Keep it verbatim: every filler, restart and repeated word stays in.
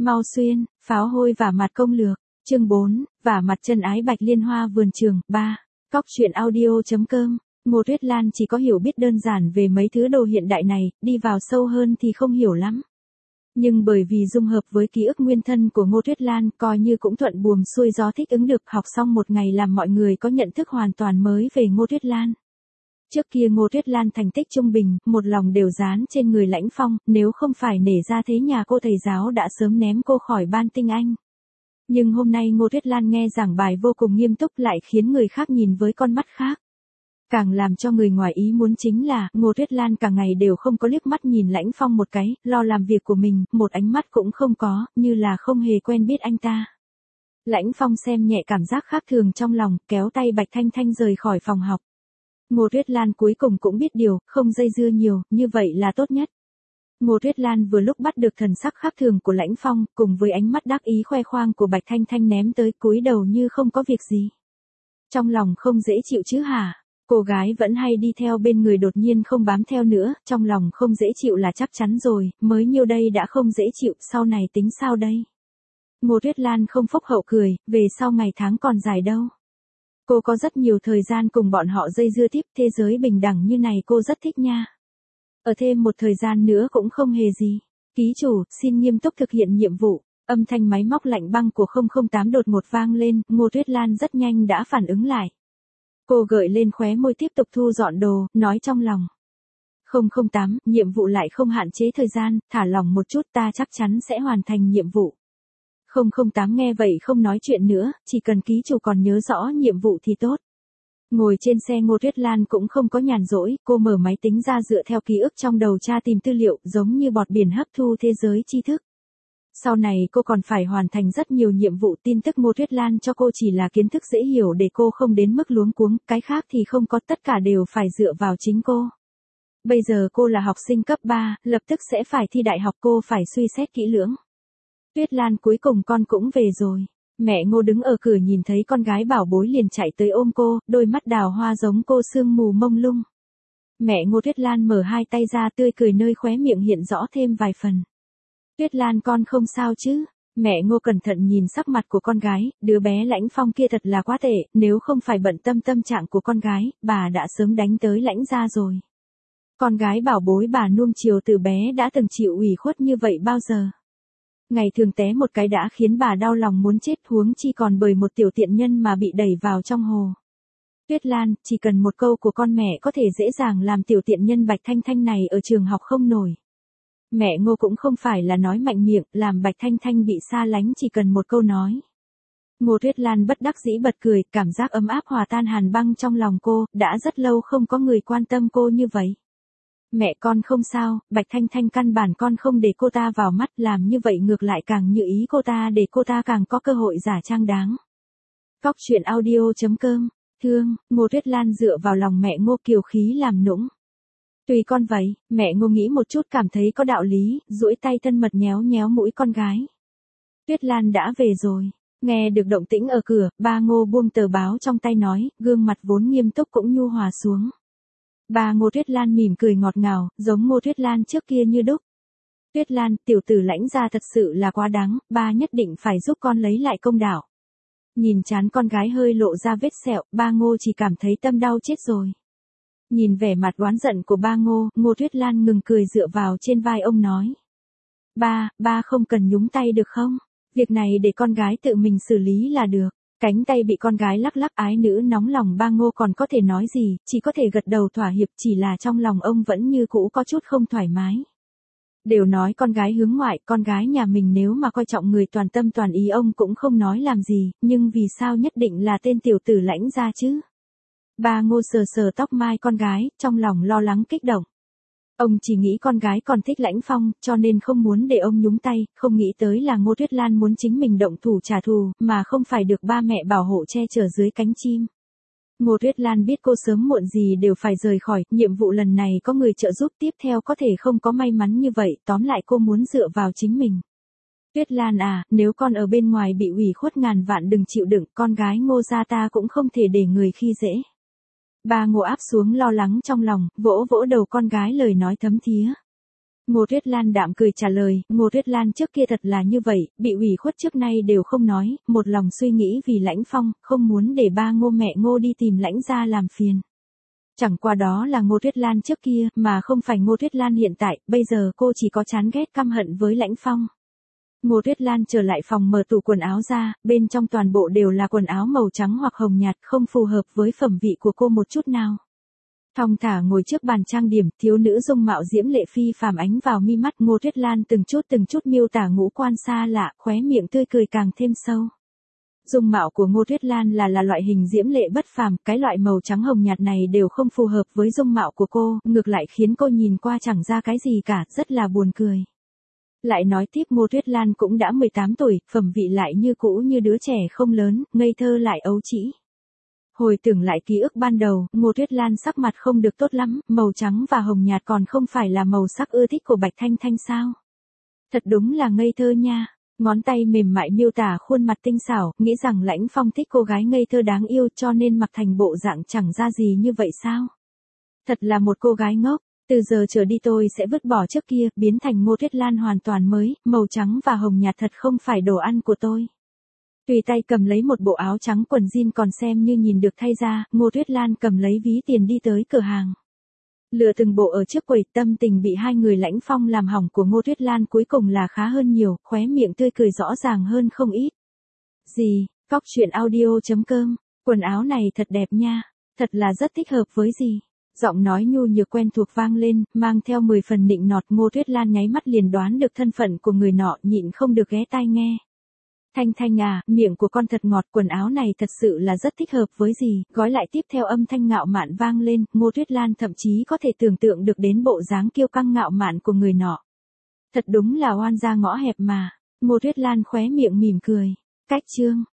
Mau xuyên, pháo hôi và mặt công lược, chương bốn, và mặt chân ái Bạch Liên Hoa vườn trường, ba. Cóc truyện audio.com, Ngô Tuyết Lan chỉ có hiểu biết đơn giản về mấy thứ đồ hiện đại này, đi vào sâu hơn thì không hiểu lắm. Nhưng bởi vì dung hợp với ký ức nguyên thân của Ngô Tuyết Lan, coi như cũng thuận buồm xuôi gió thích ứng được, học xong một ngày làm mọi người có nhận thức hoàn toàn mới về Ngô Tuyết Lan. Trước kia Ngô Tuyết Lan thành tích trung bình, một lòng đều dán trên người Lãnh Phong, nếu không phải nể ra thế nhà cô thầy giáo đã sớm ném cô khỏi ban tinh anh. Nhưng hôm nay Ngô Tuyết Lan nghe giảng bài vô cùng nghiêm túc lại khiến người khác nhìn với con mắt khác. Càng làm cho người ngoài ý muốn chính là, Ngô Tuyết Lan cả ngày đều không có liếc mắt nhìn Lãnh Phong một cái, lo làm việc của mình, một ánh mắt cũng không có, như là không hề quen biết anh ta. Lãnh Phong xem nhẹ cảm giác khác thường trong lòng, kéo tay Bạch Thanh Thanh rời khỏi phòng học. Ngô Tuyết Lan cuối cùng cũng biết điều, không dây dưa nhiều, như vậy là tốt nhất. Ngô Tuyết Lan vừa lúc bắt được thần sắc khác thường của Lãnh Phong, cùng với ánh mắt đắc ý khoe khoang của Bạch Thanh Thanh ném tới, cúi đầu như không có việc gì. Trong lòng không dễ chịu chứ hả? Cô gái vẫn hay đi theo bên người đột nhiên không bám theo nữa, trong lòng không dễ chịu là chắc chắn rồi, mới nhiêu đây đã không dễ chịu, sau này tính sao đây? Ngô Tuyết Lan không phúc hậu cười, về sau ngày tháng còn dài đâu. Cô có rất nhiều thời gian cùng bọn họ dây dưa tiếp, thế giới bình đẳng như này cô rất thích nha. Ở thêm một thời gian nữa cũng không hề gì. Ký chủ, xin nghiêm túc thực hiện nhiệm vụ. Âm thanh máy móc lạnh băng của không không tám đột ngột vang lên, Ngô Tuyết Lan rất nhanh đã phản ứng lại. Cô gợi lên khóe môi tiếp tục thu dọn đồ, nói trong lòng. không không tám, nhiệm vụ lại không hạn chế thời gian, thả lỏng một chút ta chắc chắn sẽ hoàn thành nhiệm vụ. không không tám nghe vậy không nói chuyện nữa, chỉ cần ký chủ còn nhớ rõ nhiệm vụ thì tốt. Ngồi trên xe Ngô Tuyết Lan cũng không có nhàn rỗi, cô mở máy tính ra dựa theo ký ức trong đầu tra tìm tư liệu, giống như bọt biển hấp thu thế giới tri thức. Sau này cô còn phải hoàn thành rất nhiều nhiệm vụ, tin tức Ngô Tuyết Lan cho cô chỉ là kiến thức dễ hiểu để cô không đến mức luống cuống, cái khác thì không có, tất cả đều phải dựa vào chính cô. Bây giờ cô là học sinh cấp ba, lập tức sẽ phải thi đại học, cô phải suy xét kỹ lưỡng. Tuyết Lan cuối cùng con cũng về rồi. Mẹ Ngô đứng ở cửa nhìn thấy con gái bảo bối liền chạy tới ôm cô, đôi mắt đào hoa giống cô sương mù mông lung. Mẹ Ngô Tuyết Lan mở hai tay ra tươi cười nơi khóe miệng hiện rõ thêm vài phần. Tuyết Lan con không sao chứ? Mẹ Ngô cẩn thận nhìn sắc mặt của con gái, đứa bé Lãnh Phong kia thật là quá tệ, nếu không phải bận tâm tâm trạng của con gái, bà đã sớm đánh tới Lãnh gia rồi. Con gái bảo bối bà nuông chiều từ bé đã từng chịu ủy khuất như vậy bao giờ? Ngày thường té một cái đã khiến bà đau lòng muốn chết, huống chi còn bởi một tiểu tiện nhân mà bị đẩy vào trong hồ. Tuyết Lan, chỉ cần một câu của con mẹ có thể dễ dàng làm tiểu tiện nhân Bạch Thanh Thanh này ở trường học không nổi. Mẹ Ngô cũng không phải là nói mạnh miệng, làm Bạch Thanh Thanh bị xa lánh chỉ cần một câu nói. Ngô Tuyết Lan bất đắc dĩ bật cười, cảm giác ấm áp hòa tan hàn băng trong lòng cô, đã rất lâu không có người quan tâm cô như vậy. Mẹ con không sao, Bạch Thanh Thanh căn bản con không để cô ta vào mắt, làm như vậy ngược lại càng như ý cô ta để cô ta càng có cơ hội giả trang đáng. Cóc truyện audio.com, thương, Ngô Tuyết Lan dựa vào lòng mẹ Ngô kiều khí làm nũng. Tùy con vậy, mẹ Ngô nghĩ một chút cảm thấy có đạo lý, duỗi tay thân mật nhéo nhéo mũi con gái. Tuyết Lan đã về rồi. Nghe được động tĩnh ở cửa, ba Ngô buông tờ báo trong tay nói, gương mặt vốn nghiêm túc cũng nhu hòa xuống. Ba Ngô Tuyết Lan mỉm cười ngọt ngào, giống Ngô Tuyết Lan trước kia như đúc. Tuyết Lan, tiểu tử Lãnh gia thật sự là quá đáng, ba nhất định phải giúp con lấy lại công đạo. Nhìn trán con gái hơi lộ ra vết sẹo, ba Ngô chỉ cảm thấy tâm đau chết rồi. Nhìn vẻ mặt oán giận của ba Ngô, Ngô Tuyết Lan ngừng cười dựa vào trên vai ông nói. Ba, ba không cần nhúng tay được không? Việc này để con gái tự mình xử lý là được. Cánh tay bị con gái lắc lắc, ái nữ nóng lòng ba Ngô còn có thể nói gì, chỉ có thể gật đầu thỏa hiệp, chỉ là trong lòng ông vẫn như cũ có chút không thoải mái. Đều nói con gái hướng ngoại, con gái nhà mình nếu mà coi trọng người toàn tâm toàn ý ông cũng không nói làm gì, nhưng vì sao nhất định là tên tiểu tử Lãnh gia chứ? Ba Ngô sờ sờ tóc mai con gái, trong lòng lo lắng kích động. Ông chỉ nghĩ con gái còn thích Lãnh Phong, cho nên không muốn để ông nhúng tay, không nghĩ tới là Ngô Tuyết Lan muốn chính mình động thủ trả thù, mà không phải được ba mẹ bảo hộ che chở dưới cánh chim. Ngô Tuyết Lan biết cô sớm muộn gì đều phải rời khỏi, nhiệm vụ lần này có người trợ giúp, tiếp theo có thể không có may mắn như vậy, tóm lại cô muốn dựa vào chính mình. Tuyết Lan à, nếu con ở bên ngoài bị ủy khuất ngàn vạn đừng chịu đựng, con gái Ngô gia ta cũng không thể để người khi dễ. Ba Ngô áp xuống lo lắng trong lòng, vỗ vỗ đầu con gái lời nói thấm thía. Ngô Tuyết Lan đạm cười trả lời, Ngô Tuyết Lan trước kia thật là như vậy, bị ủy khuất trước nay đều không nói, một lòng suy nghĩ vì Lãnh Phong, không muốn để ba Ngô mẹ Ngô đi tìm Lãnh gia làm phiền. Chẳng qua đó là Ngô Tuyết Lan trước kia, mà không phải Ngô Tuyết Lan hiện tại, bây giờ cô chỉ có chán ghét căm hận với Lãnh Phong. Ngô Tuyết Lan trở lại phòng mở tủ quần áo ra, bên trong toàn bộ đều là quần áo màu trắng hoặc hồng nhạt, không phù hợp với phẩm vị của cô một chút nào. Thong thả ngồi trước bàn trang điểm, thiếu nữ dung mạo diễm lệ phi phàm ánh vào mi mắt Ngô Tuyết Lan từng chút từng chút miêu tả ngũ quan xa lạ, khóe miệng tươi cười càng thêm sâu. Dung mạo của Ngô Tuyết Lan là là loại hình diễm lệ bất phàm, cái loại màu trắng hồng nhạt này đều không phù hợp với dung mạo của cô, ngược lại khiến cô nhìn qua chẳng ra cái gì cả, rất là buồn cười. Lại nói tiếp Ngô Tuyết Lan cũng đã mười tám tuổi, phẩm vị lại như cũ như đứa trẻ không lớn, ngây thơ lại ấu trĩ. Hồi tưởng lại ký ức ban đầu, Ngô Tuyết Lan sắc mặt không được tốt lắm, màu trắng và hồng nhạt còn không phải là màu sắc ưa thích của Bạch Thanh Thanh sao? Thật đúng là ngây thơ nha. Ngón tay mềm mại miêu tả khuôn mặt tinh xảo, nghĩ rằng Lãnh Phong thích cô gái ngây thơ đáng yêu cho nên mặc thành bộ dạng chẳng ra gì như vậy sao? Thật là một cô gái ngốc, từ giờ trở đi tôi sẽ vứt bỏ trước kia, biến thành Ngô Tuyết Lan hoàn toàn mới, màu trắng và hồng nhạt thật không phải đồ ăn của tôi. Tùy tay cầm lấy một bộ áo trắng quần jean còn xem như nhìn được thay ra, Ngô Tuyết Lan cầm lấy ví tiền đi tới cửa hàng. Lựa từng bộ ở trước quầy, tâm tình bị hai người Lãnh Phong làm hỏng của Ngô Tuyết Lan cuối cùng là khá hơn nhiều, khóe miệng tươi cười rõ ràng hơn không ít. Gì, Cóc Truyện Audio chấm com, quần áo này thật đẹp nha, thật là rất thích hợp với gì. Giọng nói nhu nhược quen thuộc vang lên, mang theo mười phần nịnh nọt. Ngô Tuyết Lan nháy mắt liền đoán được thân phận của người nọ, nhịn không được ghé tai nghe. Thanh Thanh à, miệng của con thật ngọt, quần áo này thật sự là rất thích hợp với gì, gói lại tiếp theo âm thanh ngạo mạn vang lên, Ngô Tuyết Lan thậm chí có thể tưởng tượng được đến bộ dáng kiêu căng ngạo mạn của người nọ. Thật đúng là oan gia ngõ hẹp mà, Ngô Tuyết Lan khóe miệng mỉm cười. Cách chương